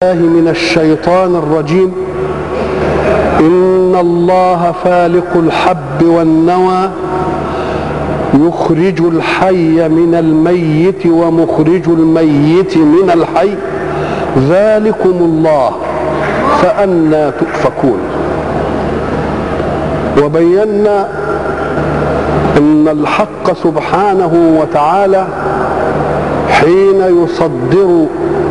من الشيطان الرجيم. إن الله فالق الحب والنوى يخرج الحي من الميت ومخرج الميت من الحي ذلكم الله فأنى تؤفكون. وبينا أن الحق سبحانه وتعالى حين يصدر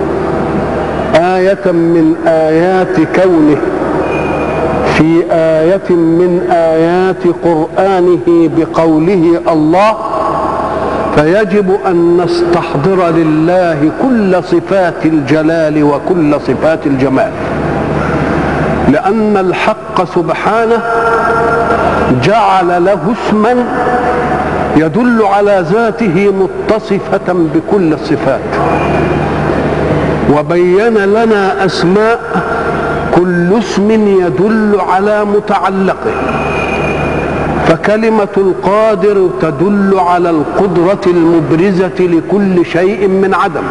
آية من آيات كونه في آية من آيات قرآنه بقوله الله، فيجب أن نستحضر لله كل صفات الجلال وكل صفات الجمال، لأن الحق سبحانه جعل له اسما يدل على ذاته متصفة بكل الصفات، وبين لنا أسماء كل اسم يدل على متعلقه، فكلمة القادر تدل على القدرة المبرزة لكل شيء من عدم،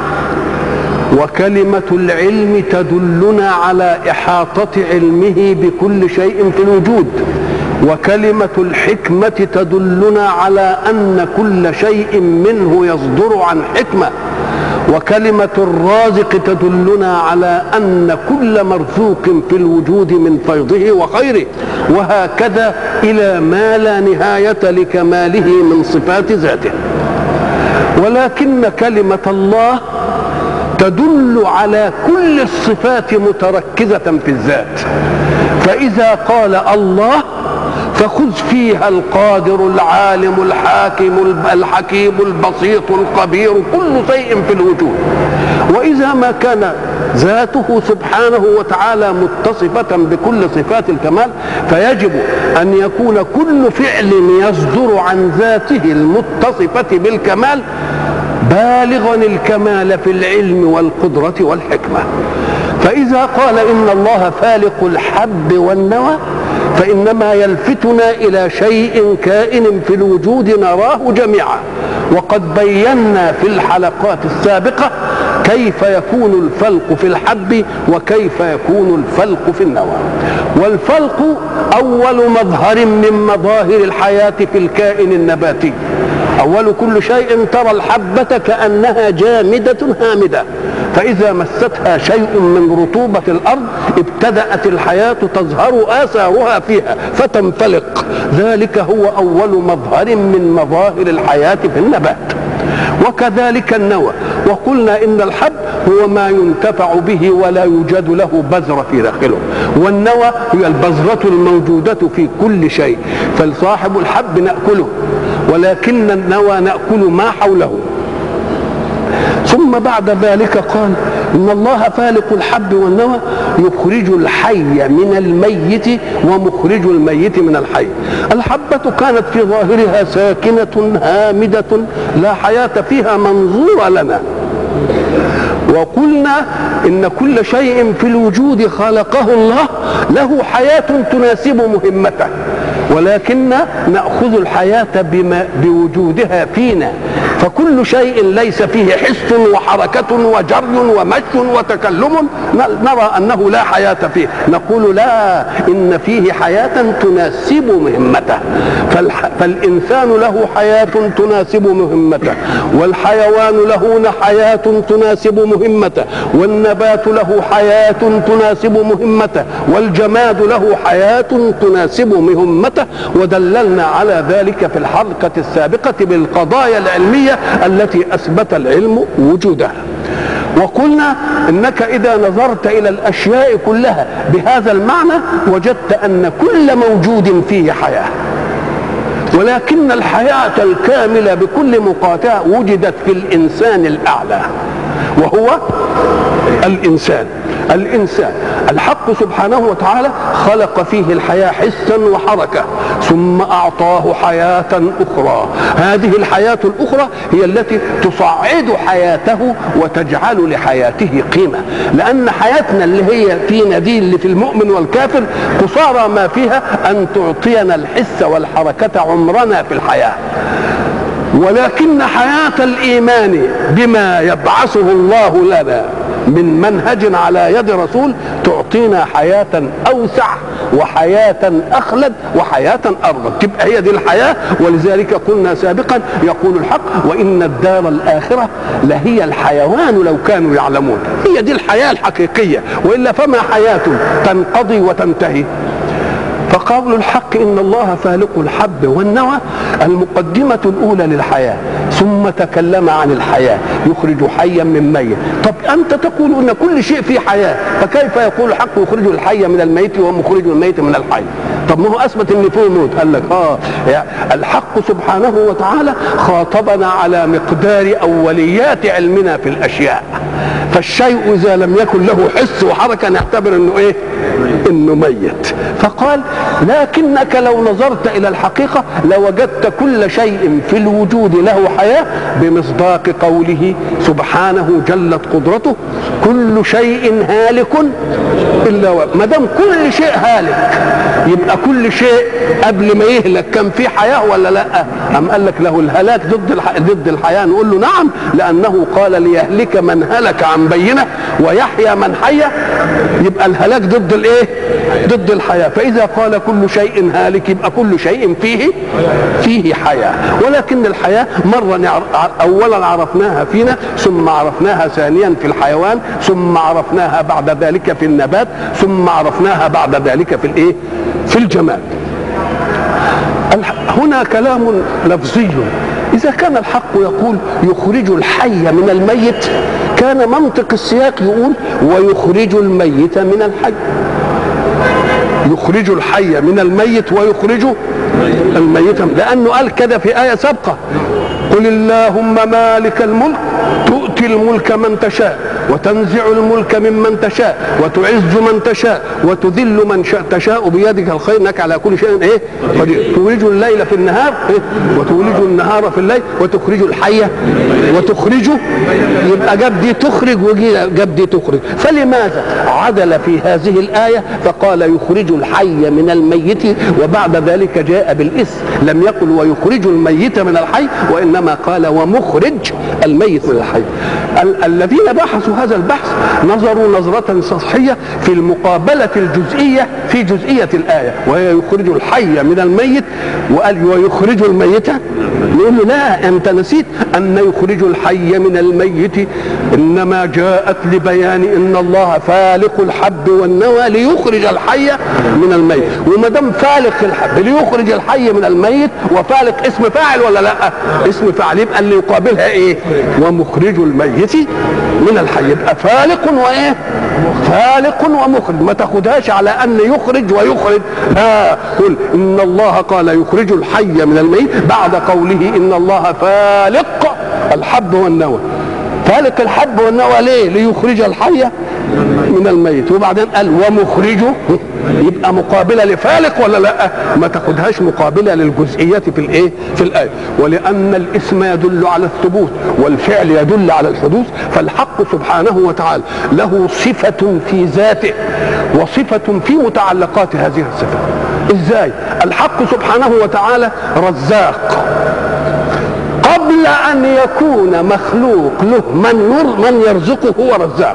وكلمة العلم تدلنا على إحاطة علمه بكل شيء في الوجود، وكلمة الحكمة تدلنا على أن كل شيء منه يصدر عن حكمة، وكلمة الرازق تدلنا على أن كل مرزوق في الوجود من فيضه وخيره، وهكذا إلى ما لا نهاية لكماله من صفات ذاته. ولكن كلمة الله تدل على كل الصفات متركزة في الذات، فإذا قال الله فخذ فيها القادر العالم الحكيم البسيط الخبير كل شيء في الوجود. وإذا ما كان ذاته سبحانه وتعالى متصفة بكل صفات الكمال، فيجب أن يكون كل فعل يصدر عن ذاته المتصفة بالكمال بالغا الكمال في العلم والقدرة والحكمة. فإذا قال إن الله فالق الحب والنوى، فإنما يلفتنا إلى شيء كائن في الوجود نراه جميعا، وقد بينا في الحلقات السابقة كيف يكون الفلق في الحب وكيف يكون الفلق في النوى. والفلق أول مظهر من مظاهر الحياة في الكائن النباتي. أول كل شيء ترى الحبة كأنها جامدة هامدة، فإذا مستها شيء من رطوبة الأرض ابتدأت الحياة تظهر آثارها فيها فتنفلق. ذلك هو أول مظهر من مظاهر الحياة في النبات. وكذلك النوى، وقلنا إن الحب هو ما ينتفع به ولا يوجد له بذرة في داخله، والنوى هي البذرة الموجودة في كل شيء، فصاحب الحب نأكله، ولكن النوى نأكل ما حوله. ثم بعد ذلك قال إن الله فالق الحب والنوى يخرج الحي من الميت ومخرج الميت من الحي. الحبة كانت في ظاهرها ساكنة هامدة لا حياة فيها منظورة لنا، وقلنا إن كل شيء في الوجود خلقه الله له حياة تناسب مهمته، ولكن نأخذ الحياة بوجودها فينا، فكل شيء ليس فيه حس وحركة وجري ومشي وتكلم نرى أنه لا حياة فيه، نقول لا، إن فيه حياة تناسب مهمته. فالإنسان له حياة تناسب مهمته، والحيوان له حياة تناسب مهمته، والنبات له حياة تناسب مهمته، والجماد له حياة تناسب مهمته. ودللنا على ذلك في الحلقة السابقة بالقضايا العلمية التي أثبت العلم وجودها. وقلنا إنك إذا نظرت إلى الأشياء كلها بهذا المعنى وجدت أن كل موجود فيه حياة، ولكن الحياة الكاملة بكل مقاطعة وجدت في الإنسان الأعلى، وهو الإنسان. الحق سبحانه وتعالى خلق فيه الحياة حسا وحركة، ثم أعطاه حياة أخرى. هذه الحياة الأخرى هي التي تصعد حياته وتجعل لحياته قيمة، لأن حياتنا اللي هي فينا دي اللي في المؤمن والكافر قصارى ما فيها أن تعطينا الحس والحركة عمرنا في الحياة. ولكن حياة الإيمان بما يبعثه الله لنا من منهج على يد رسول تعطينا حياة أوسع وحياة أخلد وحياة أرغب، تبقى هي دي الحياة. ولذلك قلنا سابقا يقول الحق: وإن الدار الآخرة لهي الحيوان لو كانوا يعلمون. هي دي الحياة الحقيقية، وإلا فما حياة تنقضي وتنتهي. فقول الحق: إن الله فالق الحب والنوى المقدمة الأولى للحياة، ثم تكلم عن الحياة يخرج حيا من ميت. طب أنت تقول أن كل شيء فيه حياة، فكيف يقول الحق يخرج الحي من الميت ومخرج الميت من الحي؟ طب ما هو أثبت أن فيه موت. قال لك يعني الحق سبحانه وتعالى خاطبنا على مقدار أوليات علمنا في الأشياء، فالشيء إذا لم يكن له حس وحركة نعتبر أنه إيه؟ إنه ميت. فقال: لكنك لو نظرت إلى الحقيقة لوجدت كل شيء في الوجود له حياة، بمصداق قوله سبحانه جلت قدرته: كل شيء هالك إلا وجهه. ما دام كل شيء هالك يبقى كل شيء قبل ما يهلك كان في حياة ولا لا؟ أم قال لك له الهلاك ضد الحياة؟ نقول له نعم، لأنه قال: ليهلك من هلك عن بينة ويحيى من حي. يبقى الهلاك ضد الايه؟ ضد الحياة. فإذا قال كل شيء هالك يبقى كل شيء فيه حياة. ولكن الحياة مرة أولا عرفناها فينا، ثم عرفناها ثانيا في الحيوان، ثم عرفناها بعد ذلك في النبات، ثم عرفناها بعد ذلك في الايه؟ في الجماد. هنا كلام لفظي. إذا كان الحق يقول يخرج الحي من الميت، كان منطق السياق يقول ويخرج الميت من الحي. يخرج الحي من الميت ويخرج الميت، لأنه قال كده في آية سابقة: قل اللهم مالك الملك تؤتي الملك من تشاء وتنزع الملك ممن تشاء وتعز من تشاء وتذل من تشاء بيدك الخير انك على كل شيء ايه قدير. تولج الليل في النهار وتولج النهار في الليل وتخرج الحي وتخرج. يبقى جاب دي تخرج وجاب دي تخرج. فلماذا عدل في هذه الآية فقال يخرج الحي من الميت، وبعد ذلك جاء بالاسم، لم يقل ويخرج الميت من الحي، وإنما قال ومخرج الميت من الحي. الذين بحثوا هذا البحث نظروا نظرة سطحية في المقابلة الجزئية في جزئية الآية، وهي يخرج الحي من الميت، وقال ويخرج الميت. نقول له لا، أنت نسيت أن يخرج الحي من الميت إنما جاءت لبيان أن الله فالق الحب والنوى ليخرج الحي من الميت. وما دام فالق الحب ليخرج الحي من الميت، وفالق اسم فاعل ولا لا؟ اسم فاعل، يبقى اللي يقابلها ايه؟ ومخرج الميت من الحي. يبقى فالق وايه؟ فالق ومخرج. ما تاخدهاش على ان يخرج ويخرج، لا، قل ان الله قال يخرج الحي من الميت بعد قوله ان الله فالق الحب والنوى. فالق الحب والنوى ليه؟ ليخرج الحي من الميت. وبعدين قال ومخرجه، يبقى مقابله لفالق ولا لا؟ ما تاخدهاش مقابله للجزئيات في الايه؟ في الايه. ولان الاسم يدل على الثبوت والفعل يدل على الحدوث، فالحق سبحانه وتعالى له صفه في ذاته وصفه في متعلقات هذه الصفه. ازاي؟ الحق سبحانه وتعالى رزاق، قبل ان يكون مخلوق له من يرزقه هو رزاق.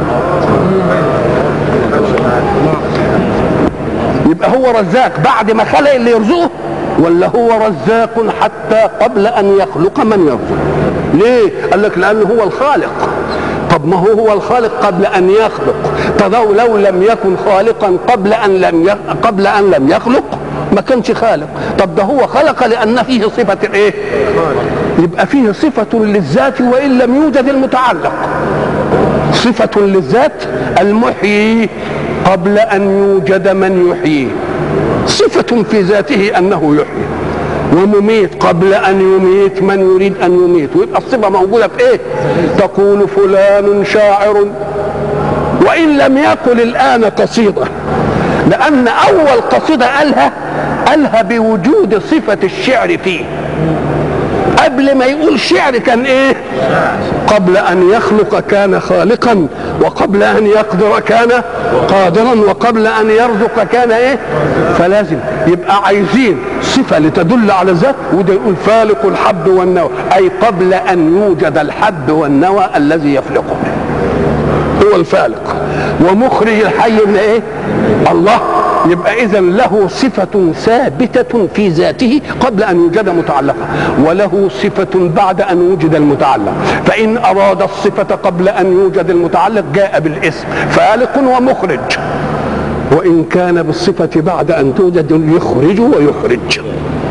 يبقى هو رزاق بعد ما خلق اللي يرزقه، ولا هو رزاق حتى قبل ان يخلق من يرزقه؟ ليه؟ قال لك لانه هو الخالق. طب ما هو الخالق قبل ان يخلق، طب لو لم يكن خالقا قبل ان لم يخلق ما كانش خالق. طب ده هو خلق لان فيه صفه ايه؟ يبقى فيه صفه للذات وان لم يوجد المتعلق. صفه للذات المحيي قبل ان يوجد من يحييه، صفه في ذاته انه يحيي، ومميت قبل ان يميت من يريد ان يميت. ويبقى الصفه موجوده في ايه؟ تقول فلان شاعر وان لم يقل الان قصيده، لان اول قصيده قالها بوجود صفه الشعر فيه. قبل ما يقول شعر كان ايه؟ قبل ان يخلق كان خالقا، وقبل ان يقدر كان قادرا، وقبل ان يرزق كان ايه؟ فلازم يبقى عايزين صفه لتدل على الذات، وده يقول فالق الحب والنوى، اي قبل ان يوجد الحب والنوى الذي يفلقه. هو الفالق، ومخرج الحي من ايه؟ الله. يبقى اذا له صفة ثابتة في ذاته قبل ان يوجد متعلقة، وله صفة بعد ان وجد المتعلق. فان اراد الصفة قبل ان يوجد المتعلق جاء بالاسم فالق ومخرج، وان كان بالصفة بعد ان توجد يخرج ويخرج.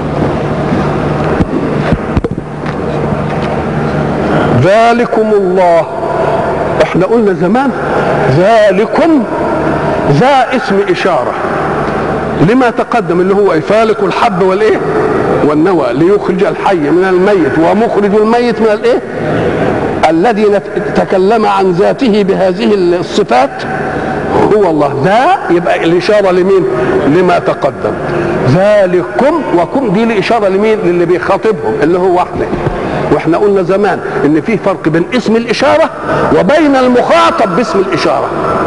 ذلكم الله، احنا قلنا زمان ذلكم ذا اسم اشاره لما تقدم اللي هو فالق الحب والايه والنوى، ليخرج الحي من الميت ومخرج الميت من الايه الذي تكلم عن ذاته بهذه الصفات هو الله. ذا يبقى الاشاره لمين؟ لما تقدم. ذلكم وكم دي الاشاره لمين؟ للي بيخاطبهم اللي هو احنا. واحنا قلنا زمان ان في فرق بين اسم الاشاره وبين المخاطب باسم الاشاره.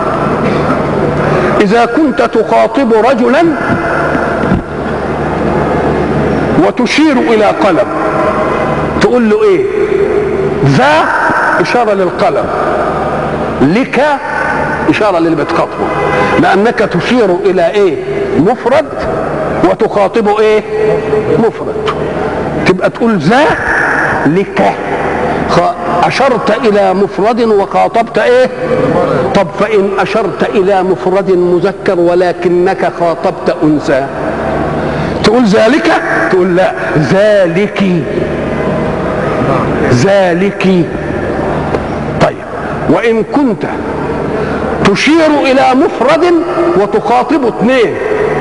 اذا كنت تخاطب رجلا وتشير الى قلم تقول له ايه؟ ذا اشاره للقلم، لك اشاره للي بتخاطبه، لانك تشير الى ايه؟ مفرد وتخاطبه ايه؟ مفرد. تبقى تقول ذا لك، أشرت إلى مفرد وخاطبت إيه؟ طب فإن أشرت إلى مفرد مذكر ولكنك خاطبت أنثى تقول ذلك؟ تقول لا، ذلك ذلك. طيب وإن كنت تشير إلى مفرد وتخاطب اثنين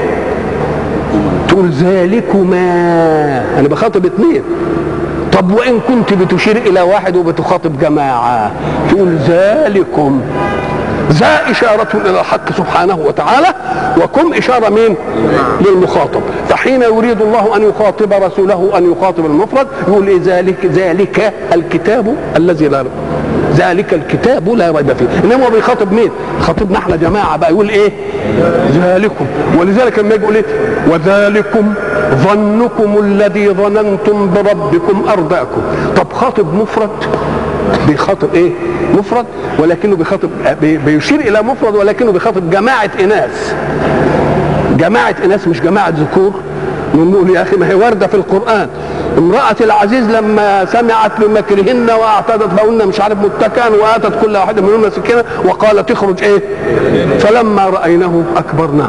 تقول ذلكما، أنا بخاطب اثنين. طب وإن كنت بتشير إلى واحد وبتخاطب جماعة تقول ذلكم. ذا إشارة إلى الحق سبحانه وتعالى، وكم إشارة مين؟ للمخاطب. فحين يريد الله أن يخاطب رسوله أن يخاطب المفرد يقول إيه؟ ذلك الكتاب الذي لا ريب، ذلك الكتاب لا ريب فيه. إنما هو بيخاطب مين؟ خاطبنا احنا جماعة بقى، يقول إيه؟ ذلكم. ولذلك لما يقول إيه؟ وذلكم ظنكم الذي ظننتم بربكم أرداكم. طب خاطب مفرد، بيخاطب ايه؟ مفرد، ولكنه بيخاطب بيشير الى مفرد ولكنه بيخاطب جماعة اناث، جماعة اناث مش جماعة ذكور. نقول يا اخي ما هي واردة في القرآن، امرأة العزيز لما سمعت بمكرهن واعتدت لهن مش عارف متكئا واتت كل واحدة منهن سكينة وقالت اخرج ايه؟ فلما رأيناه اكبرناه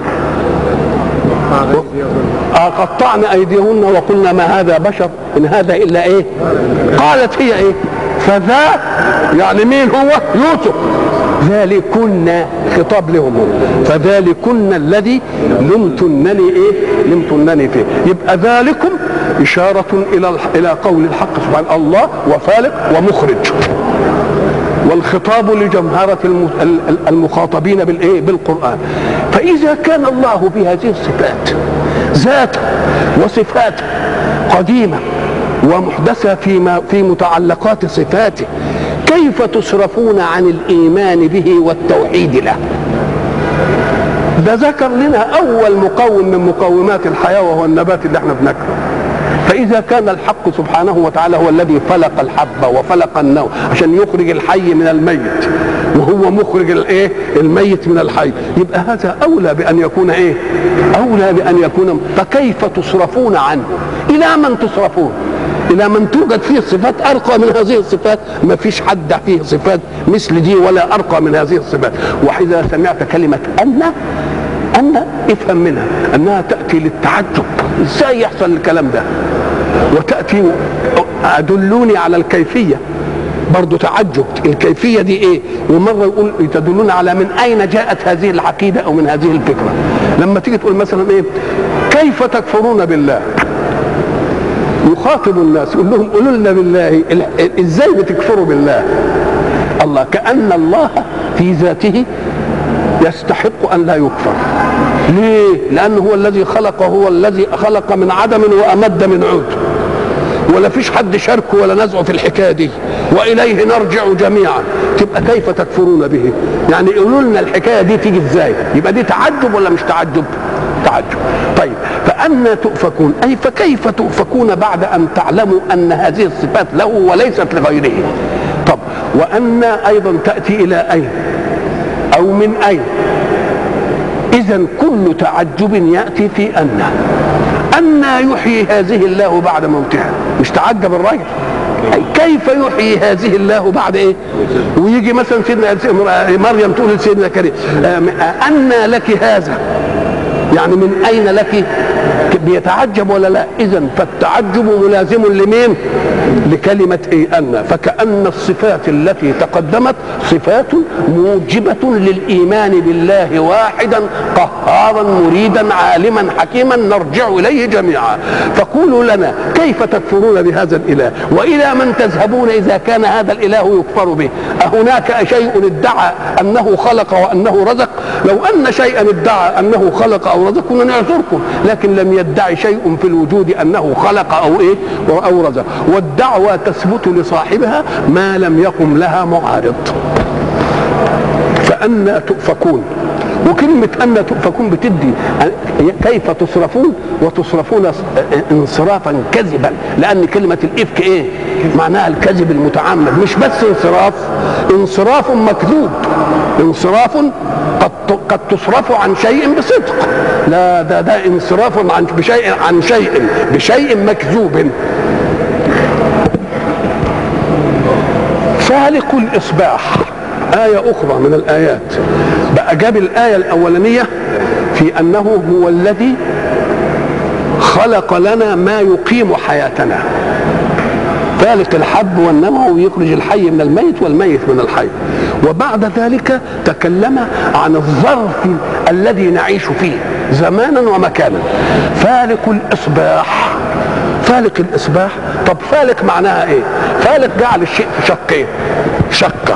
قطعن ايديهن وقلنا ما هذا بشر ان هذا الا ايه؟ قالت هي ايه؟ فذا يعني مين هو؟ يوسف. ذلكن خطاب لهم، فذلكن الذي لمتنني ايه؟ لمتنني فيه. يبقى ذلكم اشارة الى قول الحق سبحانه الله وفالق ومخرج، والخطاب لجمهرة المخاطبين بالايه؟ بالقرآن. فإذا كان الله بهذه الصفات ذاته وصفاته قديمة ومحدثة في متعلقات صفاته، كيف تصرفون عن الإيمان به والتوحيد له؟ ده ذكر لنا أول مقوم من مقومات الحياة وهو النبات اللي احنا بناكله. فإذا كان الحق سبحانه وتعالى هو الذي فلق الحب وفلق النوى عشان يخرج الحي من الميت، وهو مخرج الايه؟ الميت من الحي، يبقى هذا أولى بأن يكون ايه؟ أولى بأن يكون. فكيف تصرفون عنه؟ إلى من تصرفون؟ إلى من توجد فيه صفات أرقى من هذه الصفات؟ ما فيش حد فيه صفات مثل دي ولا أرقى من هذه الصفات. وإذا سمعت كلمة أن افهم منها أنها تأتي للتعجب، إزاي يحصل الكلام ده؟ وتأتي أدلوني على الكيفية، برضو تعجب الكيفية دي إيه؟ ومرة يقول تدلون على من أين جاءت هذه العقيدة أو من هذه الفكرة. لما تيجي تقول مثلا إيه؟ كيف تكفرون بالله؟ يخاطب الناس يقول لهم قولوا لنا بالله ازاي بتكفروا بالله؟ الله كأن الله في ذاته يستحق ان لا يكفر. ليه؟ لانه هو الذي خلق، هو الذي خلق من عدم وامد من عود، ولا فيش حد شاركه ولا نزعه في الحكايه دي، واليه نرجع جميعا. تبقى كيف تكفرون به؟ يعني يقولوا لنا الحكايه دي تيجي ازاي؟ يبقى دي تعجب ولا مش تعجب؟ تعجب. طيب فأنا تؤفكون؟ أي فكيف تؤفكون بعد أن تعلموا أن هذه الصفات له وليست لغيره؟ طب وأن أيضا تأتي إلى أين؟ أو من أين. إذن كل تعجب يأتي في أن يحيي هذه الله بعد موتها. مش تعجب الرجل كيف يحيي هذه الله بعد ايه؟ ويجي مثلا سيدنا مريم تقول لسيدنا زكريا أن لك هذا، يعني من أين لك؟ بيتعجب ولا لا؟ إذن فالتعجب ملازم لمين؟ لكلمة إيه؟ أن. فكأن الصفات التي تقدمت صفات موجبة للإيمان بالله واحدا قهارا مريدا عالما حكيما نرجع إليه جميعا. فقولوا لنا كيف تكفرون بهذا الإله؟ وإلى من تذهبون إذا كان هذا الإله يكفر به؟ أهناك شيء ادعى أنه خلق وأنه رزق؟ لو أن شيئا ادعى أنه خلق أو رزق كنا نعذركم، لكن لم يدعي شيء في الوجود أنه خلق أو إيه أو رزق. والدعوة تثبت لصاحبها ما لم يقم لها معارض. فأنا تؤفكون. وكلمة أن تؤفكون بتدي كيف تصرفون، وتصرفون انصرافا كذبا، لأن كلمة الإفك إيه؟ معناها الكذب المتعمد، مش بس انصراف مكذوب، انصراف قد تصرف عن شيء بصدق، لا ده انصراف عن بشيء مكذوب. فالق الإصباح آية أخرى من الآيات، بقى جاب الآية الأولانية في أنه هو الذي خلق لنا ما يقيم حياتنا، فالق الحب والنمو ويخرج الحي من الميت والميت من الحي. وبعد ذلك تكلم عن الظرف الذي نعيش فيه زمانا ومكانا. فالق الإصباح، فالق الإصباح. طب فالق معناها ايه؟ فالق جعل الشيء في شقين، شقة.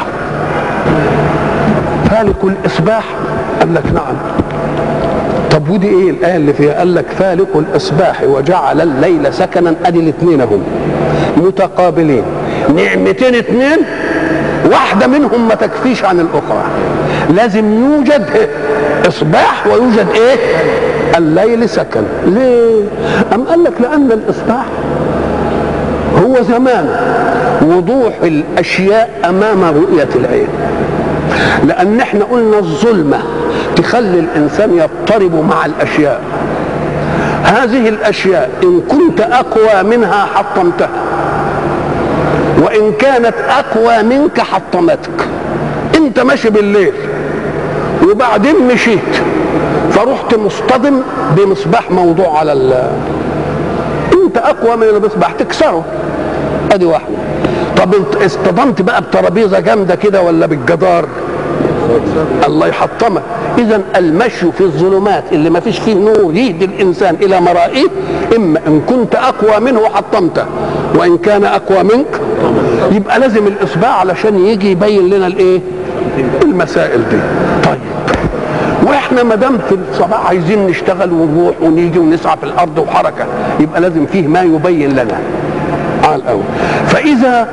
فالق الإصباح قال لك نعم. طب ودي ايه الآية اللي فيها؟ قال لك فالق الإصباح وجعل الليل سكنا. ادي الاثنين هم متقابلين، نعمتين اثنين، واحدة منهم ما تكفيش عن الأخرى، لازم يوجد إصباح ويوجد ايه؟ الليل سكن. ليه؟ أم قال لك لأن الإصباح هو زمان وضوح الأشياء أمام رؤية العين، لأن احنا قلنا الظلمة تخلي الإنسان يضطرب مع الأشياء. هذه الأشياء إن كنت أقوى منها حطمتها، وإن كانت أقوى منك حطمتك. أنت ماشي بالليل وبعدين مشيت فرحت مصطدم بمصباح موضوع على أنت أقوى من المصباح تكسره، أدي واحدة. طب اصطدمت بقى بترابيزة جامدة كده ولا بالجدار، الله يحطمك. إذا المشي في الظلمات اللي ما فيش فيه نور يهدي الإنسان إلى مرائيه، إما إن كنت أقوى منه حطمته، وإن كان أقوى منك. يبقى لازم الإصباح علشان يجي يبين لنا الإيه؟ المسائل دي. طيب واحنا ما دام في الصباح عايزين نشتغل ونروح ونيجي ونسعى في الأرض وحركة، يبقى لازم فيه ما يبين لنا على الأول. فإذا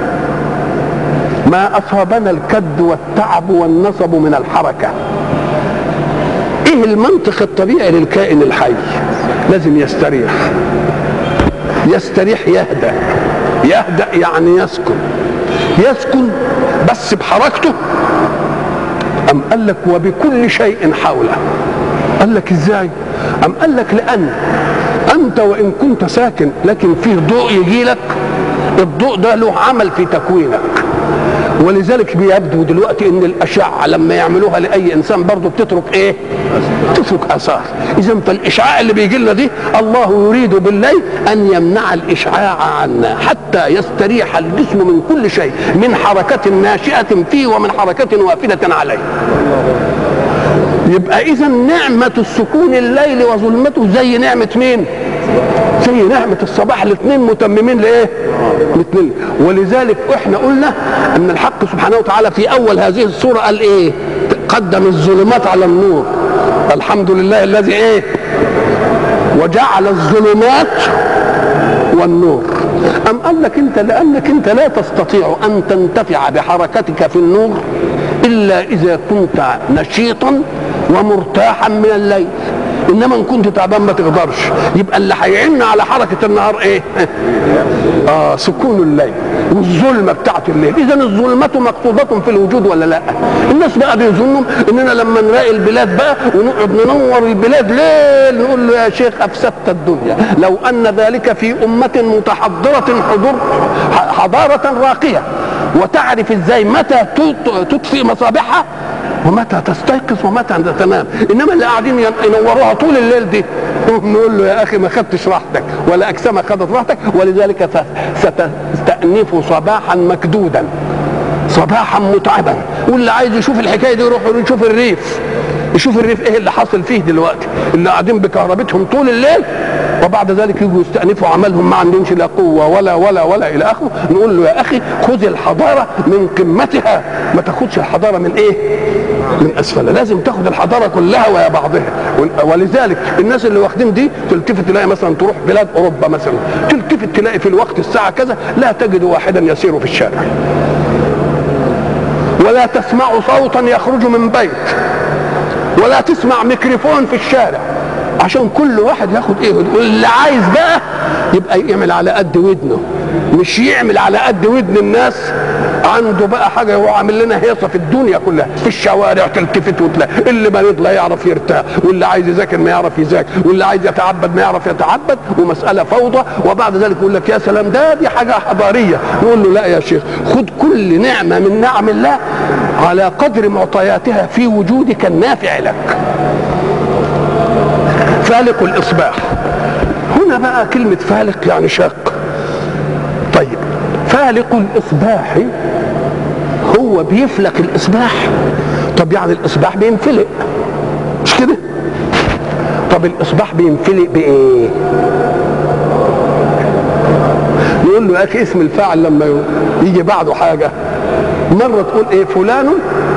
ما أصابنا الكد والتعب والنصب من الحركة، إيه المنطق الطبيعي للكائن الحي؟ لازم يستريح. يستريح يهدأ، يهدأ يعني يسكن بس بحركته. أم قال لك وبكل شيء حوله. قال لك إزاي؟ أم قال لك لأن أنت وإن كنت ساكن لكن فيه ضوء يجي لك، الضوء ده له عمل في تكوينك، ولذلك بيبدو دلوقتي ان الاشعه لما يعملوها لاي انسان برضه بتترك ايه؟ تترك اثار. اذا فالاشعاع اللي بيجي لنا دي الله يريد بالليل ان يمنع الاشعاع عنا حتى يستريح الجسم من كل شيء، من حركه ناشئه فيه ومن حركه وافده عليه. يبقى اذا نعمه السكون الليل وظلمته زي نعمه مين؟ زي نعمة الصباح. الاثنين متممين لايه؟ الاثنين. ولذلك احنا قلنا ان الحق سبحانه وتعالى في اول هذه السورة قال ايه؟ قدم الظلمات على النور. الحمد لله الذي ايه؟ وجعل الظلمات والنور. ام قال لك انت لانك انت لا تستطيع ان تنتفع بحركتك في النور الا اذا كنت نشيطا ومرتاحا من الليل. انما ان كنت تعبان ما تقدرش، يبقى اللي هيعن على حركه النهار ايه؟ سكون الليل والظلمه بتاعت الليل. اذا الظلمه مقصوده في الوجود ولا لا؟ الناس بقى بيظنوا اننا لما نراقي البلاد بقى ونقعد ننور البلاد ليل نقول له يا شيخ افسدت الدنيا. لو ان ذلك في امه متحضره حضاره راقيه وتعرف ازاي متى تطفئ مصابيحها ومتى تستيقظ ومتى تنام، انما اللي قاعدين ينوروها طول الليل دي نقول له يا اخي ما خدتش راحتك ولا اجسامك خدت راحتك. ولذلك ستأنف صباحا مكدودا، صباحا متعبا. واللي عايز يشوف الحكايه دي يروح يشوف الريف، يشوف الريف ايه اللي حاصل فيه دلوقتي، اللي قاعدين بكهربتهم طول الليل وبعد ذلك يجوا يستأنفوا عملهم ما عندهمش لا قوه ولا الى اخره. نقول له يا اخي خذ الحضاره من قمتها، ما تاخدش الحضاره من ايه؟ من اسفلها. لازم تاخد الحضاره كلها ويا بعضها. ولذلك الناس اللي واخدين دي تلتفت تلاقي مثلا تروح بلاد اوروبا مثلا، تلتفت تلاقي في الوقت الساعه كذا لا تجد واحدا يسير في الشارع، ولا تسمع صوتا يخرج من بيت، ولا تسمع ميكروفون في الشارع، عشان كل واحد ياخد ايه. واللي عايز بقى يبقى يعمل على قد ودنه، مش يعمل على قد ودن الناس. عنده بقى حاجه هو عامل لنا هيصه في الدنيا كلها، في الشوارع تلتفت وتلاقي اللي مريض لا يعرف يرتاح، واللي عايز يذاكر ما يعرف يذاكر، واللي عايز يتعبد ما يعرف يتعبد، ومساله فوضى. وبعد ذلك يقول لك يا سلام دي حاجه حضاريه. نقول له لا يا شيخ، خد كل نعمه من نعم الله على قدر معطياتها في وجودك النافع لك. فالق الإصباح، هنا بقى كلمة فالق يعني شاق. طيب فالق الإصباح هو بيفلق الإصباح؟ طب يعني الإصباح بينفلق مش كده؟ طب الإصباح بينفلق بإيه؟ نقول له يا أخي اسم الفاعل لما يجي بعده حاجة، مرة تقول إيه فلان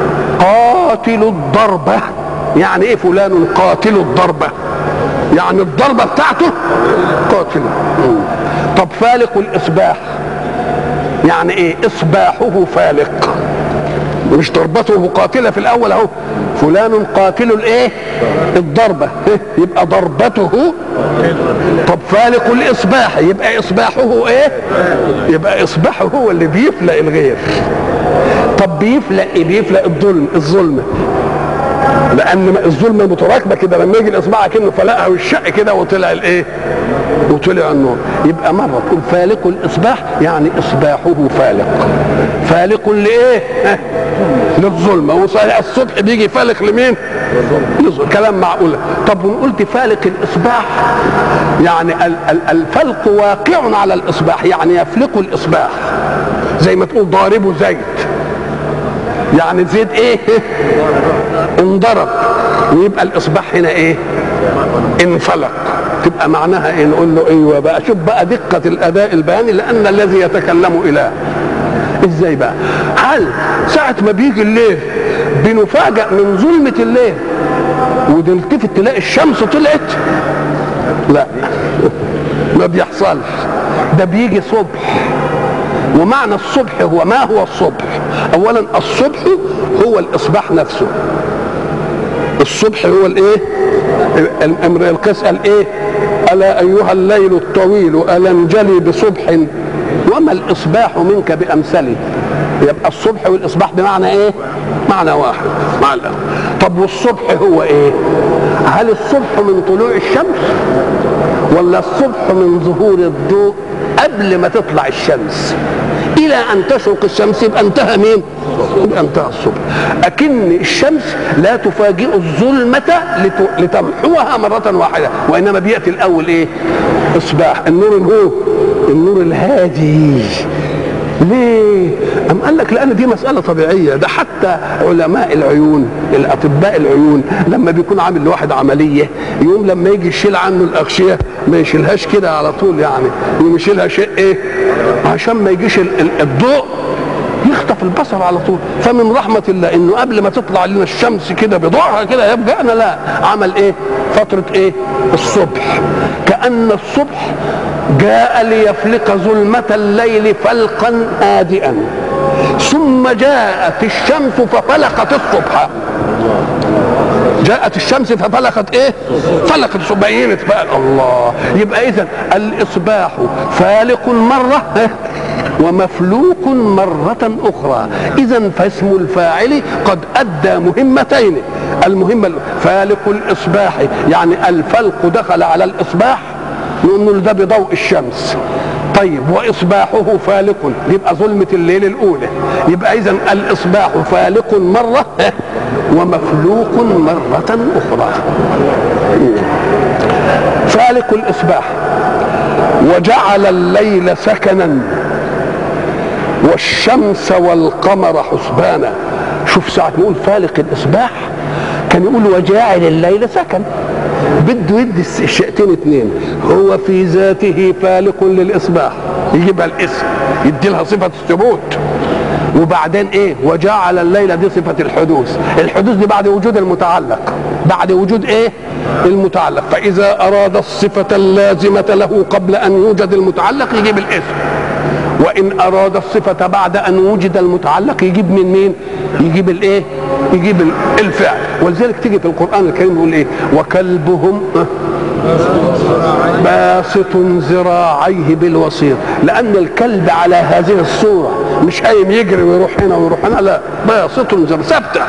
قاتل الضربة. يعني إيه فلان قاتل الضربة؟ يعني الضربة بتاعته قاتلة. طب فالق الإصباح يعني ايه؟ إصباحه فالق، مش ضربته قاتلة في الأول أهو، فلان قاتل الايه؟ الضربة، يبقى ضربته. طب فالق الإصباح يبقى إصباحه ايه؟ يبقى إصباحه هو اللي بيفلق الغير. طب بيفلق ايه؟ بيفلق الظلم، لان الظلمه متراكبه كده، لما يجي الاصبع كأنه فلقها والشق كده وطلع الايه؟ وطلع النور. يبقى مره تقول فالق الاصباح يعني اصباحه فالق، فالق لايه؟ للظلمه. وصحيح الصبح بيجي فالق لمين؟ كلام معقول. طب قلت فالق الاصباح يعني الفلق واقع على الاصباح، يعني يفلق الاصباح، زي ما تقول ضاربه زيت، يعني زيت ايه؟ انضرب، ويبقى الاصباح هنا ايه؟ انفلق. تبقى معناها ايه؟ نقول له ايوه بقى، شوف بقى دقه الاداء البياني، لان الذي يتكلم اله. ازاي بقى؟ هل ساعه ما بيجي الليل بنفاجأ من ظلمه الليل ونلتفت تلاقي الشمس طلعت؟ لا ما بيحصلش، ده بيجي صبح. ومعنى الصبح هو ما هو الصبح؟ اولا الصبح هو الاصباح نفسه، الصبح هو الايه؟ امرئ القيس قال ايه؟ الا ايها الليل الطويل الا انجلي بصبح وما الاصباح منك بامثلي. يبقى الصبح والاصباح بمعنى ايه؟ معنى واحد. معنى. طب والصبح هو ايه؟ هل الصبح من طلوع الشمس ولا الصبح من ظهور الضوء قبل ما تطلع الشمس الى ان تشرق الشمس؟ يبقى انتهى مين؟ يبقى انتهى الصبح. اكن الشمس لا تفاجئ الظلمه لتمحوها مره واحده، وانما بياتي الاول ايه؟ اصباح. النور هو النور الهادي. ليه؟ أم قال لك لأن دي مسألة طبيعية. ده حتى علماء العيون، الأطباء العيون، لما بيكون عامل لواحد عملية يوم لما يجي يشيل عنه الأغشية ما يشيلهاش كده على طول، يعني يوم يشيلها شيء إيه؟ عشان ما يجيش الضوء يخطف البصر على طول. فمن رحمة الله إنه قبل ما تطلع لنا الشمس كده بضوءها كده يبقى لا، عمل إيه؟ فترة إيه؟ الصبح. كأن الصبح جاء ليفلق ظلمة الليل فلقا هادئا، ثم جاءت الشمس ففلقت الصبح. جاءت الشمس ففلقت ايه؟ فلقت بينت بقى الله. يبقى اذا الاصباح فالق مره ومفلوق مرة أخرى. إذا فاسم الفاعل قد أدى مهمتين. المهمة فالق الإصباح يعني الفلق دخل على الإصباح، نقول ده بضوء الشمس. طيب وإصباحه فالق يبقى ظلمة الليل الأولى. يبقى إذا الإصباح فالق مرة ومفلوق مرة أخرى. فالق الإصباح وجعل الليل سكنا والشمس والقمر حسبانا. شوف ساعة نقول فالق الإصباح كان يقول وجاعل الليل سكن، بده يدي الشيئتين اتنين. هو في ذاته فالق للإصباح يجيبها الاسم يدي لها صفة الثبوت، وبعدين ايه وجعل الليل دي صفة الحدوث. الحدوث دي بعد وجود المتعلق، بعد وجود ايه المتعلق. فإذا أراد الصفة اللازمة له قبل أن يوجد المتعلق يجيب الاسم، وإن أراد الصفة بعد أن وجد المتعلق يجيب من مين؟ يجيب الايه؟ يجيب الفعل. ولذلك تيجي في القرآن الكريم يقول ايه وكلبهم باسط ذراعيه بالوصير. لأن الكلب على هذه الصورة مش قايم يجري ويروح هنا ويروح هنا، لا باسط ذراعيه ثابتة.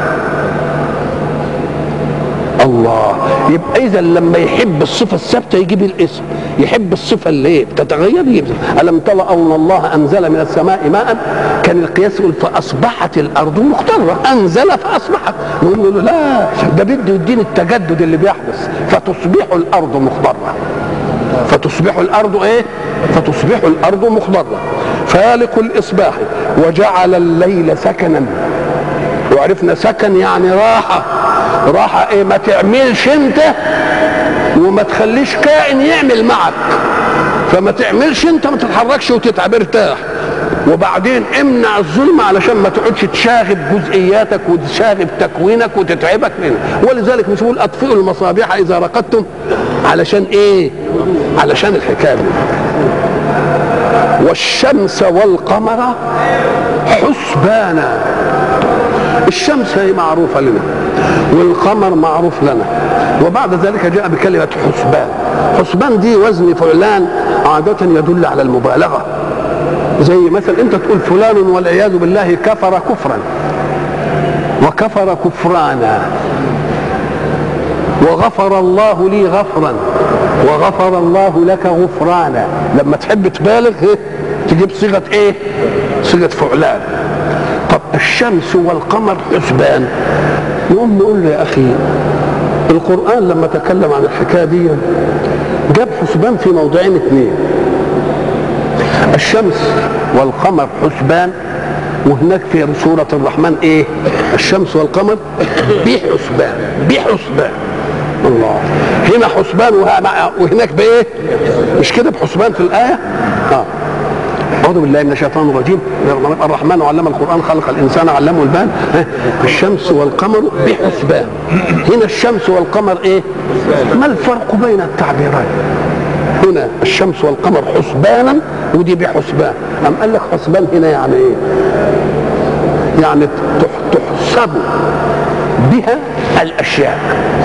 الله. يبقى اذا لما يحب الصفه الثابته يجيب الاسم، يحب الصفه اللي بتتغير يجيب. الم ترى ان الله انزل من السماء ماء، كان القياس يقول فاصبحت الارض مخضره، انزل فاصبحت. نقول له لا ده بده يديني التجدد اللي بيحدث، فتصبح الارض مخضره. فتصبح الارض ايه؟ فتصبح الارض مخضره. فالق الاصباح وجعل الليل سكنا. وعرفنا سكن يعني راحه. راحة ايه؟ ما تعملش انت وما تخليش كائن يعمل معك، فما تعملش انت ما تتحركش وتتعب، ارتاح. وبعدين امنع الظلم علشان ما تقعدش تشاغب جزئياتك وتشاغب تكوينك وتتعبك منه. ولذلك مش بقول اطفئوا المصابيح اذا رقدتم، علشان ايه؟ علشان الحكايه دي. والشمس والقمر حسبانا. الشمس هي معروفة لنا والقمر معروف لنا، وبعد ذلك جاء بكلمة حسبان. حسبان دي وزن فعلان عادة يدل على المبالغة. زي مثلا انت تقول فلان والعياذ بالله كفر كفرا وكفر كفرانا، وغفر الله لي غفرا وغفر الله لك غفرانا. لما تحب تبالغ تجيب صيغة ايه؟ صيغة فعلان. طب الشمس والقمر حسبان، نقوم نقول له يا اخي القرآن لما تكلم عن الحكاية دي جاب حسبان في موضعين اثنين. الشمس والقمر حسبان، وهناك في سورة الرحمن ايه؟ الشمس والقمر بحسبان. بحسبان الله. هنا حسبان وهناك بايه؟ مش كده بحسبان في الآية؟ أعوذ بالله من الشيطان الرجيم. الرحمن علم القرآن خلق الإنسان علمه البيان. الشمس والقمر بحسبان. هنا الشمس والقمر إيه؟ ما الفرق بين التعبيرين؟ هنا الشمس والقمر حسبانا ودي بحسبان. أم قال لك حسبان هنا يعني إيه؟ يعني تحسب بها الأشياء.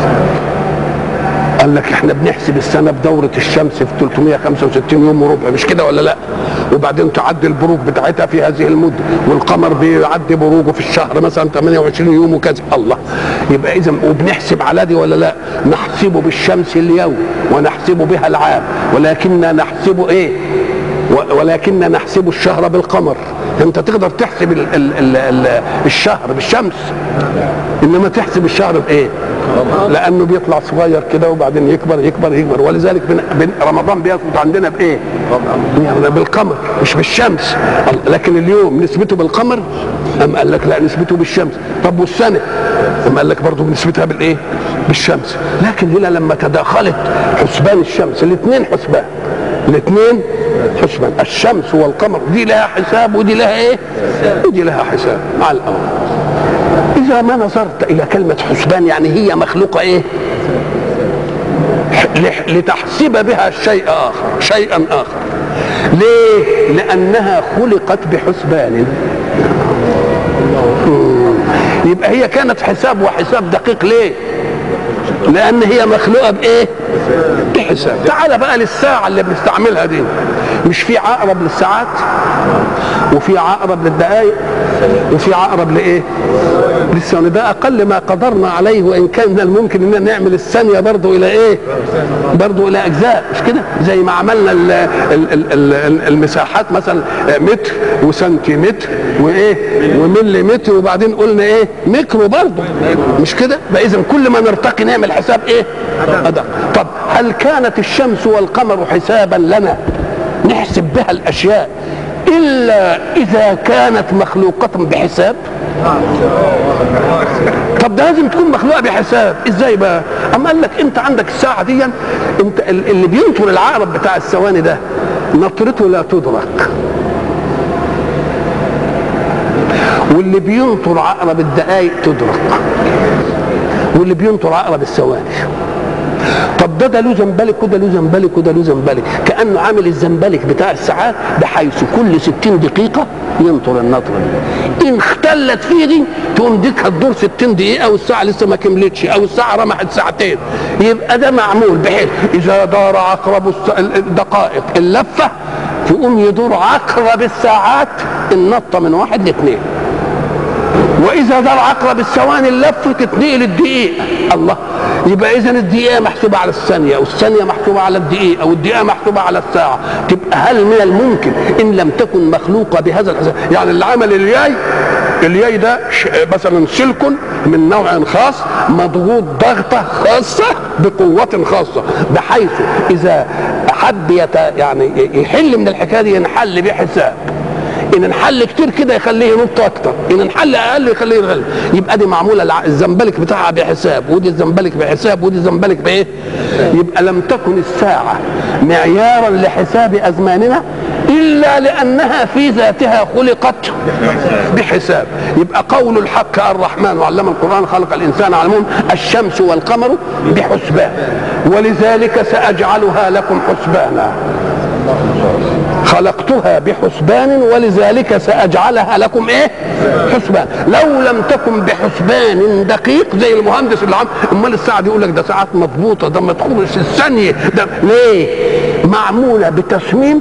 قال لك احنا بنحسب السنه بدوره الشمس في 365 يوم وربع، مش كده ولا لا؟ وبعدين تعدي البروج بتاعتها في هذه المده، والقمر بيعدي بروجه في الشهر مثلا 28 يوم وكذا. الله. يبقى اذا وبنحسب على دي ولا لا؟ نحسب بالشمس اليوم ونحسب بها العام، ولكن نحسب ايه؟ ولكن نحسب الشهر بالقمر. انت تقدر تحسب الشهر بالشمس، انما تحسب الشهر بايه؟ لانه بيطلع صغير كده وبعدين يكبر يكبر يكبر. ولذلك رمضان بيثبت عندنا بايه؟ يعني بالقمر مش بالشمس. لكن اليوم نسبته بالقمر، ام قال لك لا نسبته بالشمس. طب والسنه؟ ام قال لك برضه بنسبتها بالايه؟ بالشمس. لكن هنا لما تداخلت حسبان الشمس، الاثنين حسبان، الاثنين حسبان. الشمس والقمر دي لها حساب ودي لها ايه؟ ودي لها حساب مع الامر. إذا ما نظرت إلى كلمة حسبان يعني هي مخلوقة إيه؟ لتحسب بها شيء آخر، شيئا آخر. ليه؟ لأنها خلقت بحسبان. يبقى هي كانت حساب وحساب دقيق. ليه؟ لان هي مخلوقه بايه؟ بحساب. تعال بقى للساعه اللي بنستعملها دي، مش في عقرب للساعات وفي عقرب للدقائق وفي عقرب لايه؟ للثواني. ده اقل ما قدرنا عليه، وان كان من الممكن ان نعمل الثانيه برضه الى ايه؟ برضه الى اجزاء، مش كده؟ زي ما عملنا المساحات مثلا متر وسنتيمتر وايه ومليمتر، وبعدين قلنا ايه؟ ميكرو برضه، مش كده؟ فاذا كل ما نرتقي نعمل حساب ايه؟ أدق. طب هل كانت الشمس والقمر حسابا لنا نحسب بها الاشياء الا اذا كانت مخلوقه بحساب؟ طب ده لازم تكون مخلوقه بحساب. ازاي بقى؟ اما قال لك انت عندك الساعه دي، انت اللي بينطر العقرب بتاع الثواني ده نطرته لا تدرك، واللي بينطر عقرب الدقائق تدرك، واللي بينطر عقرب الثواني. طب ده له زنبلك وده له زنبلك وده له زنبلك، كانه عامل الزنبلك بتاع الساعات بحيث كل 60 دقيقه ينطر النطره دي. ان اختلت فيه دي تقوم ديك هتدور 60 دقيقه والساعه لسه ما كملتش، او الساعه رمحت ساعتين. يبقى ده معمول بحيث اذا دار عقرب الدقائق اللفه تقوم يدور عقرب الساعات النطه من 1 ل2. واذا دار عقرب الثواني اللفه تتنقل الدقيقه. الله، يبقى اذا الدقيقه محسوبه على الثانيه، والثانيه محسوبه على الدقيقه، والدقيقه محسوبه على الساعه. تبقى هل من الممكن ان لم تكن مخلوقه بهذا الحساب؟ يعني اللي عمل الياي ده مثلا سلك من نوع خاص مضغوط ضغطه خاصه بقوه خاصه، بحيث اذا حب يعني يحل من الحكايه دي ينحل بحساب. ان انحل كتير كده يخليه ينط اكتر، ان انحل اقل يخليه يغلب. يبقى دي معموله الزنبلك بتاعها بحساب، ودي الزنبلك بحساب، ودي الزنبلك بايه؟ يبقى لم تكن الساعه معيارا لحساب ازماننا الا لانها في ذاتها خلقت بحساب. يبقى قول الحق الرحمن وعلم القران خلق الانسان علمهم الشمس والقمر بحسبان ولذلك ساجعلها لكم حسبانا، خلقتها بحسبان ولذلك سأجعلها لكم ايه؟ حسبان. لو لم تكن بحسبان دقيق زي المهندس اللي عامل، امال الساعه دي يقول لك ده ساعات مضبوطه، ده ما تخرجش الثانيه، ده ليه؟ معموله بتصميم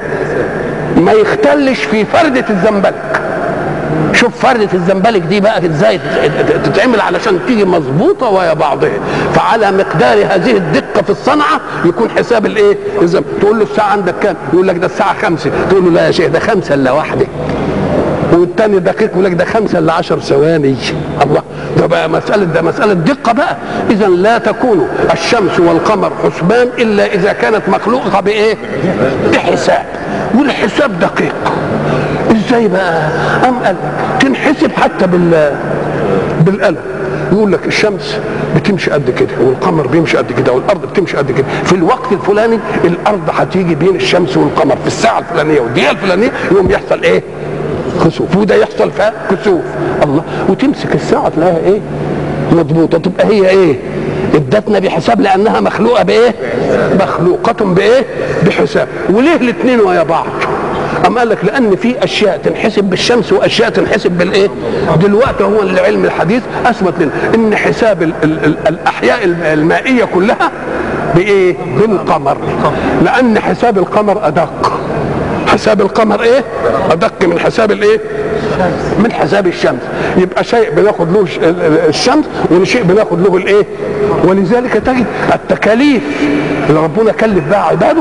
ما يختلش في فرده الزنبلك. شوف فردة الزنبلك دي بقى ازاي تتعمل علشان تيجي مظبوطه ويا بعضها، فعلى مقدار هذه الدقه في الصنعه يكون حساب الايه؟ تقول له الساعه عندك كام؟ يقول لك ده الساعه 5، تقول له لا يا شيخ ده 5 الا واحده، والتاني دقيق يقول لك ده 5 الا 10 ثواني. الله، ده بقى مساله دقه بقى. اذا لا تكون الشمس والقمر حسبان الا اذا كانت مخلوقه بايه؟ بحساب، والحساب دقيق. ازاي بقى؟ قال تنحسب حتى بالقلم. يقول لك الشمس بتمشي قد كده والقمر بيمشي قد كده والارض بتمشي قد كده، في الوقت الفلاني الارض هتيجي بين الشمس والقمر في الساعه الفلانيه والدقيقه الفلانيه يوم يحصل ايه؟ خسوف، وده يحصل فيها كسوف. الله، وتمسك الساعه تلاقيها ايه؟ مضبوطه. تبقى هي ايه؟ ادتنا بحساب لانها مخلوقه بايه؟ مخلوقه بايه؟ بحساب. وليه الاثنين ويا بعض؟ أم قال لك لأن في أشياء تنحسب بالشمس وأشياء تنحسب بالإيه؟ دلوقتي هو العلم الحديث أثبت لنا إن حساب الأحياء المائية كلها بإيه؟ بالقمر، لأن حساب القمر أدق. حساب القمر إيه؟ أدق من حساب الإيه؟ من حساب الشمس. يبقى شيء بناخد له الشمس وشيء بناخد له الإيه؟ ولذلك تجد التكاليف اللي ربنا كلف بها عباده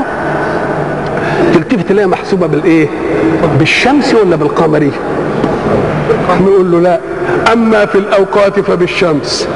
تلتفت تلاقيها محسوبه بالايه؟ بالشمس ولا بالقمري؟ نقول له لا، اما في الاوقات فبالشمس.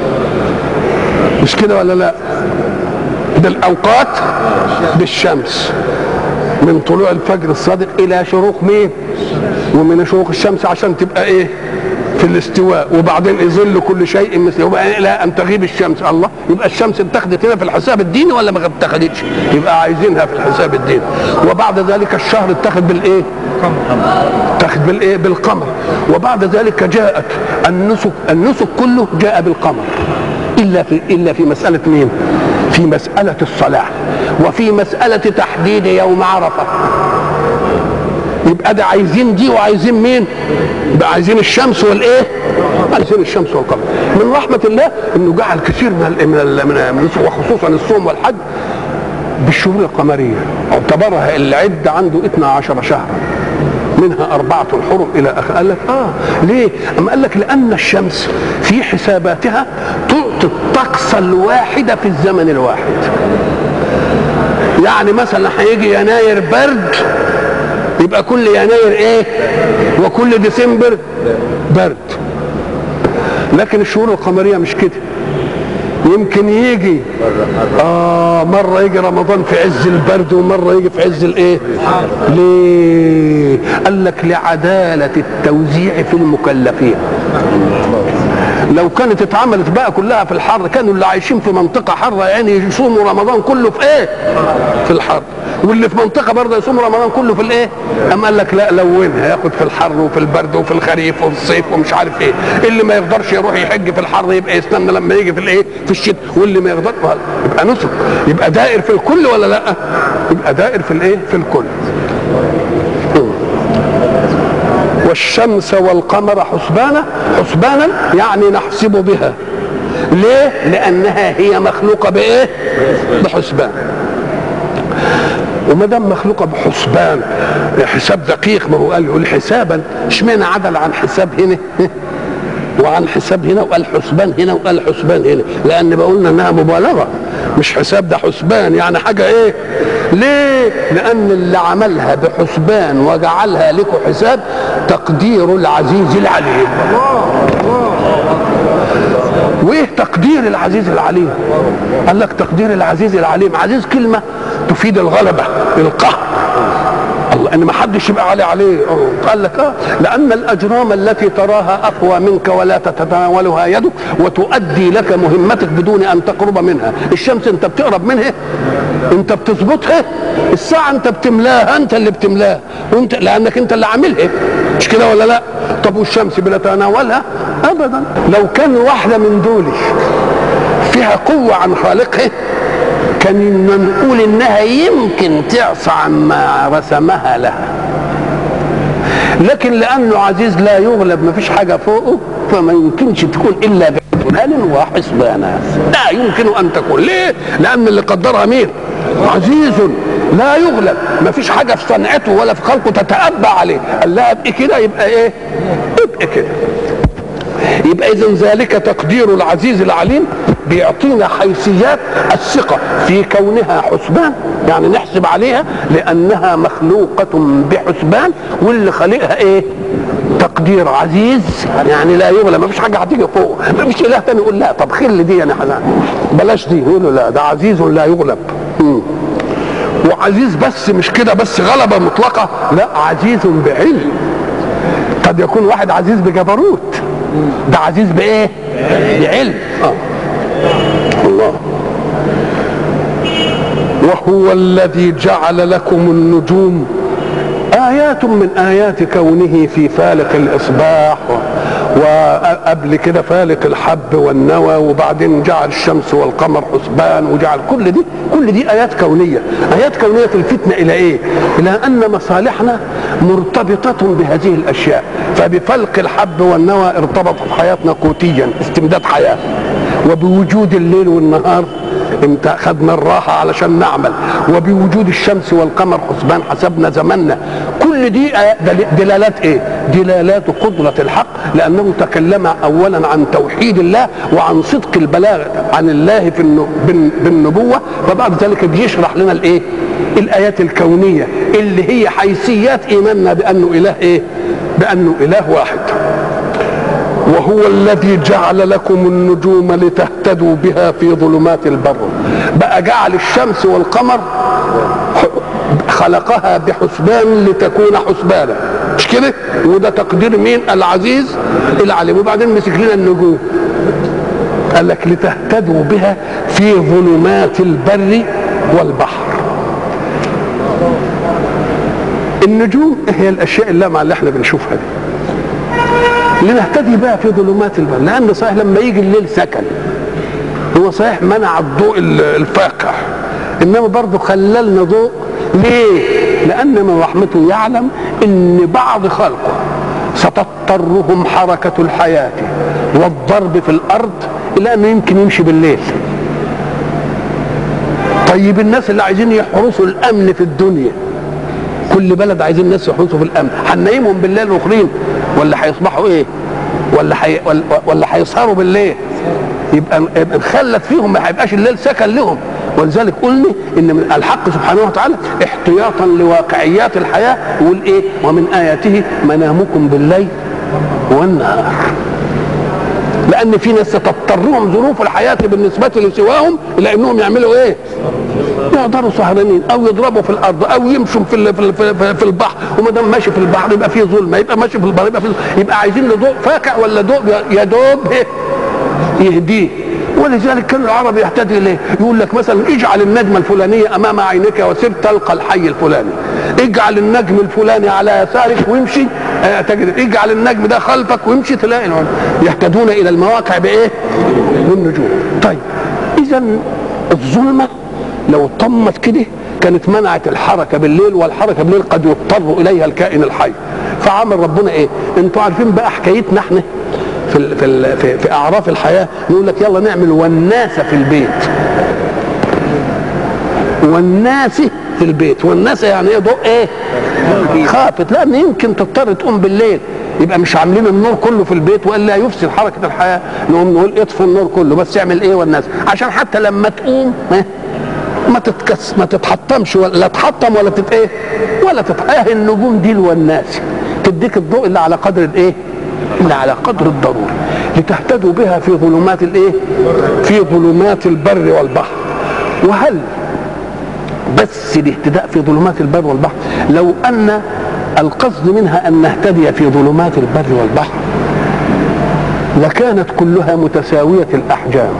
مش كده ولا لا؟ ده الاوقات بالشمس، من طلوع الفجر الصادق الى شروق مين؟ ومن شروق الشمس عشان تبقى ايه؟ في الاستواء، وبعدين يظل كل شيء مثله، يبقى الى ان تغيب الشمس. الله، يبقى الشمس اتخذت هنا في الحساب الديني ولا ما اتخذتش؟ يبقى عايزينها في الحساب الديني. وبعد ذلك الشهر اتخذ بالايه؟ اتخذ بالايه؟ بالقمر. وبعد ذلك جاءت النسك كله جاء بالقمر الا في مساله مين؟ في مساله الصلاه وفي مساله تحديد يوم عرفه. يبقى ده عايزين دي وعايزين مين؟ بقى عايزين الشمس والايه؟ عايزين الشمس والقمر. من رحمه الله انه جعل كثير من وخصوصا الصوم والحج بالشهور القمريه، اعتبرها العد عنده 12 شهرا منها 4 حرم الى اخره. قال لك ليه؟ اما قال لك لان الشمس في حساباتها تعطي الطقس الواحده في الزمن الواحد. يعني مثلا هيجي يناير برد، يبقى كل يناير ايه؟ وكل ديسمبر برد. لكن الشهور القمريه مش كده، يمكن يجي مرة يجي رمضان في عز البرد ومرة يجي في عز الايه؟ ليه؟ قال لك لعدالة التوزيع في المكلفين. لو كانت اتعملت بقى كلها في الحر كانوا اللي عايشين في منطقة حارة يعني يصوموا رمضان كله في ايه؟ في الحر، واللي في منطقة برضه يصوموا رمضان كله في الايه؟ اما قال لك لا، لونها، ياخد في الحر وفي البرد وفي الخريف وفي الصيف ومش عارف ايه. اللي ما يقدرش يروح يحج في الحر يبقى يستنى لما يجي في الايه؟ في الشتاء، واللي ما يقدرش يبقى نسك، يبقى دائر في الكل ولا لا؟ يبقى دائر في الايه؟ في الكل. والشمس والقمر حسبانا يعني نحسب بها. ليه؟ لانها هي مخلوقه بايه؟ بحسبان. وما دام مخلوقه بحسبان، حساب دقيق، ما هو قال يقول حسابا، اشمعنى عدل عن حساب هنا وعن حساب هنا وقال حسبان هنا وقال حسبان هنا؟ لان بقولنا انها مبالغه، مش حساب، ده حسبان يعني حاجه ايه؟ ليه؟ لان اللي عملها بحسبان وجعلها لكم حساب تقدير العزيز العليم. وايه تقدير العزيز العليم؟ قال لك تقدير العزيز العليم، عزيز كلمه تفيد الغلبه، القهر، الله، ان ما حدش يبقى عليه. قال لك لان الاجرام التي تراها اقوى منك ولا تتناولها يدك وتؤدي لك مهمتك بدون ان تقرب منها. الشمس انت بتقرب منها، انت بتظبطها، الساعه انت بتملاها، انت اللي بتملاها، وانت لانك انت اللي عاملها، مش كده ولا لا؟ طب والشمس بنتناولها؟ ابدا. لو كان واحده من دول فيها قوه عن خالقها كان نقول انها يمكن تعصى عما رسمها لها، لكن لانه عزيز لا يغلب، ما فيش حاجه فوقه، فما يمكنش تكون الا باحتمال وحسبانا. لا يمكن ان تكون. ليه؟ لان اللي قدرها مين؟ عزيز لا يغلب، ما فيش حاجه في صنعته ولا في خلقه تتأبى عليه. قال لها ابقي كده، يبقى ايه؟ ابقي كده. يبقى اذا ذلك تقدير العزيز العليم بيعطينا حيثيات الثقة في كونها حسبان، يعني نحسب عليها لأنها مخلوقة بحسبان، واللي خلقها إيه؟ تقدير عزيز يعني لا يغلب، ما فيش حاجة هتيجي فوق، ما فيش إله تاني يقول لا طب خل دي أنا حزان بلاش دي، يقولوا لا ده عزيز لا يغلب. وعزيز بس مش كده بس غلبة مطلقة، لا، عزيز بعلم. قد يكون واحد عزيز بجبروت، ده عزيز بايه؟ بعلم. الله. وهو الذي جعل لكم النجوم آيات من آيات كونه في فالق الإصباح، وقبل كده فالق الحب والنوى، وبعدين جعل الشمس والقمر حسبان، وجعل كل دي آيات كونية. آيات كونية تلفتنا إلى إيه؟ إلى أن مصالحنا مرتبطة بهذه الأشياء. فبفلق الحب والنوى ارتبطت حياتنا قوتيا، استمداد حياة، وبوجود الليل والنهار امتى خدنا الراحة علشان نعمل، وبوجود الشمس والقمر حسبان حسبنا زماننا. كل دي دلالات ايه؟ دلالات قدرة الحق، لأنه تكلم أولا عن توحيد الله وعن صدق البلاغ عن الله بالنبوة، فبعد ذلك بيشرح لنا الايه؟ الآيات الكونية اللي هي حيثيات إيماننا بأنه إله ايه؟ بأنه إله واحد. وهو الذي جعل لكم النجوم لتهتدوا بها في ظلمات البر. بقى جعل الشمس والقمر خلقها بحسبان لتكون حسبانا، مش كده؟ وده تقدير مين؟ العزيز العليم. وبعدين مسك لنا النجوم، قال لك لتهتدوا بها في ظلمات البر والبحر. النجوم هي الاشياء اللامعه اللي احنا بنشوفها دي، لنهتدي بها في ظلمات البر. لان صحيح لما يجي الليل سكن، هو صحيح منع الضوء الفاقع، انما برضه خللنا ضوء. ليه؟ لان من رحمته يعلم ان بعض خلقه ستضطرهم حركه الحياه والضرب في الارض الا انه يمكن يمشي بالليل. طيب الناس اللي عايزين يحرسوا الامن في الدنيا، كل بلد عايزين الناس يحرسوا في الامن، هننيمهم بالليل اخرين ولا هيصبحوا ايه؟ ولا هيسهروا بالليل؟ يبقى نخلت فيهم، ما هيبقاش الليل سكن لهم. ولذلك قلنا ان من الحق سبحانه وتعالى احتياطا لواقعيات الحياه يقول ايه؟ ومن اياته منامكم بالليل والنهار. لان في ناس تضطرهم ظروف الحياه بالنسبه لسواهم الى انهم يعملوا ايه؟ يقدروا سهرانين او يضربوا في الارض او يمشوا في البحر، وما دام ماشي في البحر يبقى فيه ظلمه، يبقى ماشي في البحر يبقى فيه، يبقى عايزين له ضوء فاقع ولا ضوء يا دوب يهديه. ولذلك كان العرب يهتدي اليه، يقول لك مثلا اجعل النجمه الفلانيه امام عينك وسر تلقى الحي الفلاني، اجعل النجم الفلاني على يسارك وامشي تجد، اجعل النجم ده خلفك وامشي تلاقي. يهتدون الى المواقع بايه؟ بالنجوم. طيب اذا الظلمه لو طمت كده كانت منعت الحركه بالليل، والحركه بالليل قد يضطر اليها الكائن الحي. فعمل ربنا ايه؟ انتوا عارفين بقى حكايتنا احنا في اعراف الحياه، يقول لك يلا نعمل والناس في البيت. والناس في البيت، والناس يعني ايه؟ ضوء ايه؟ خافت، لان يمكن تضطر تقوم بالليل، يبقى مش عاملين النور كله في البيت والا يفسد حركه الحياه، نقوم نقول اطفي النور كله بس اعمل ايه والناس، عشان حتى لما تقوم ما تتحطمش ولا تحطم ولا ايه ولا تتقاه. النجوم دي والناس تديك الضوء اللي على قدر الايه؟ اللي على قدر الضروره، لتهتدوا بها في ظلمات الايه؟ في ظلمات البر والبحر. وهل بس الاهتداء في ظلمات البر والبحر؟ لو ان القصد منها ان نهتدي في ظلمات البر والبحر لكانت كلها متساويه الاحجام،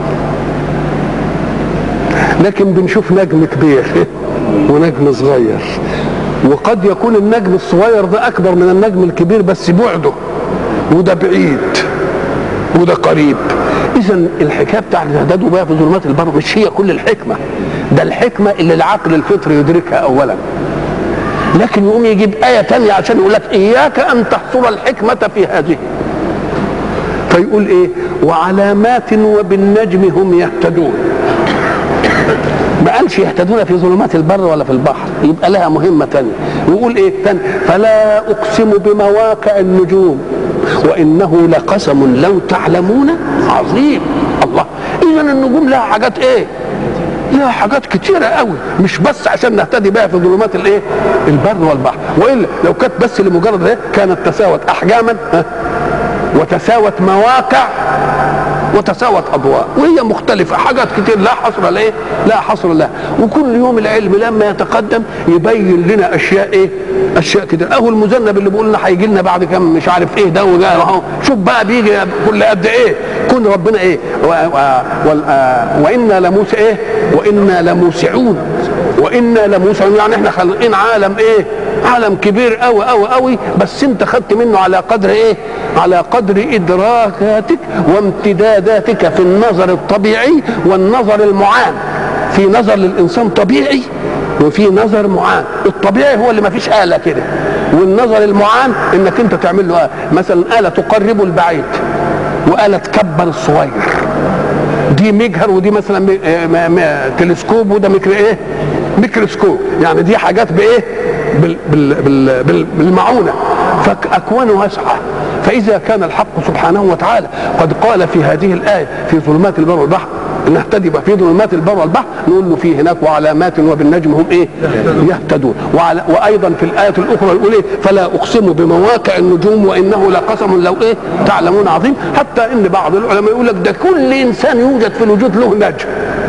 لكن بنشوف نجم كبير ونجم صغير، وقد يكون النجم الصغير ده اكبر من النجم الكبير بس بعده، وده بعيد وده قريب. اذا الحكايه بتاعت تهتدوا بها في ظلمات البر مش هي كل الحكمه، ده الحكمه اللي العقل الفطري يدركها اولا، لكن يقوم يجيب ايه تانية عشان يقول لك اياك ان تحصر الحكمه في هذه، فيقول ايه؟ وعلامات وبالنجم هم يهتدون. ما قالش يهتدون في ظلمات البر ولا في البحر، يبقى لها مهمه تانية. ويقول ايه تاني؟ فلا اقسم بمواقع النجوم وانه لقسم لو تعلمون عظيم. الله، اذا النجوم لها حاجات ايه؟ لها حاجات كتيره قوي، مش بس عشان نهتدي بها في ظلمات الايه؟ البر والبحر، والا لو كانت بس لمجرد ايه؟ كانت تساوت احجاما وتساوت مواقع وتساوت اضواء، وهي مختلفه حاجات كتير لا حصر لها، لا حصر لها. وكل يوم العلم لما يتقدم يبين لنا اشياء ايه؟ اشياء كتير. اهو المذنب اللي بيقول لنا هيجي لنا بعد كام مش عارف ايه ده وده اهو، شوف بقى بيجي كل قد ايه. كون ربنا ايه؟ وانا لموسى ايه؟ وانا لموسعون، وانا لموسعون، يعني احنا خالقين عالم ايه؟ عالم كبير قوي قوي قوي، بس انت خدت منه على قدر ايه؟ على قدر ادراكاتك وامتداداتك في النظر الطبيعي والنظر المعان. في نظر للانسان طبيعي وفي نظر معان. الطبيعي هو اللي ما فيش آلة كده، والنظر المعان انك انت تعمل له مثلا آلة تقرب البعيد وآلة تكبر الصغير، دي مجهر ودي مثلا تلسكوب وده ميكروسكوب، يعني دي حاجات بايه؟ بالمعونه، فاكوانه واسعه. فاذا كان الحق سبحانه وتعالى قد قال في هذه الايه في ظلمات البر والبحر نهتدي في ظلمات البر والبحر، نقول له في هناك وعلامات وبالنجم هم ايه؟ يهتدون. وايضا في الايه الاخرى يقول ايه؟ فلا اقسم بمواقع النجوم وانه لقسم لو ايه؟ تعلمون عظيم. حتى ان بعض العلماء يقول لك ده كل انسان يوجد في الوجود له نجم،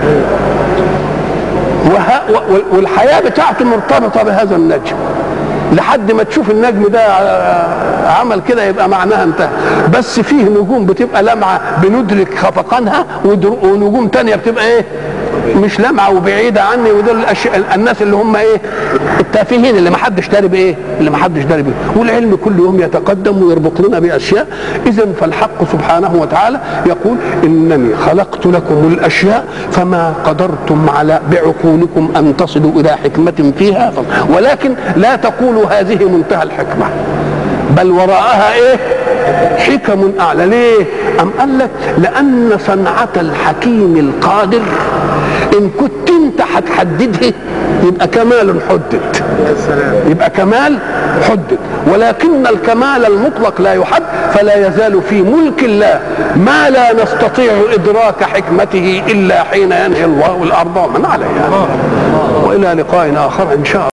والحياه بتاعته مرتبطه بهذا النجم، لحد ما تشوف النجم ده عمل كده يبقى معناها انتهى. بس فيه نجوم بتبقى لمعه بندرك خفقانها، ونجوم تانية بتبقى ايه؟ مش لمعه وبعيده عني، ودول الناس اللي هم ايه؟ التافهين اللي ما حدش داري بايه؟ اللي ما حدش داري بيه. والعلم كل يوم يتقدم ويربط لنا باشياء. اذا فالحق سبحانه وتعالى يقول انني خلقت لكم الاشياء فما قدرتم على بعقولكم ان تصلوا الى حكمه فيها، ولكن لا تقولوا هذه منتهى الحكمه، بل وراءها ايه؟ حكم اعلى. ليه؟ ام قال لك لان صنعة الحكيم القادر ان كنت انت هتحددها يبقى كمال حدد، يبقى كمال حدد، ولكن الكمال المطلق لا يحد، فلا يزال في ملك الله ما لا نستطيع ادراك حكمته الا حين ينهي الله الارض ومن عليها. والى لقاء اخر ان شاء الله.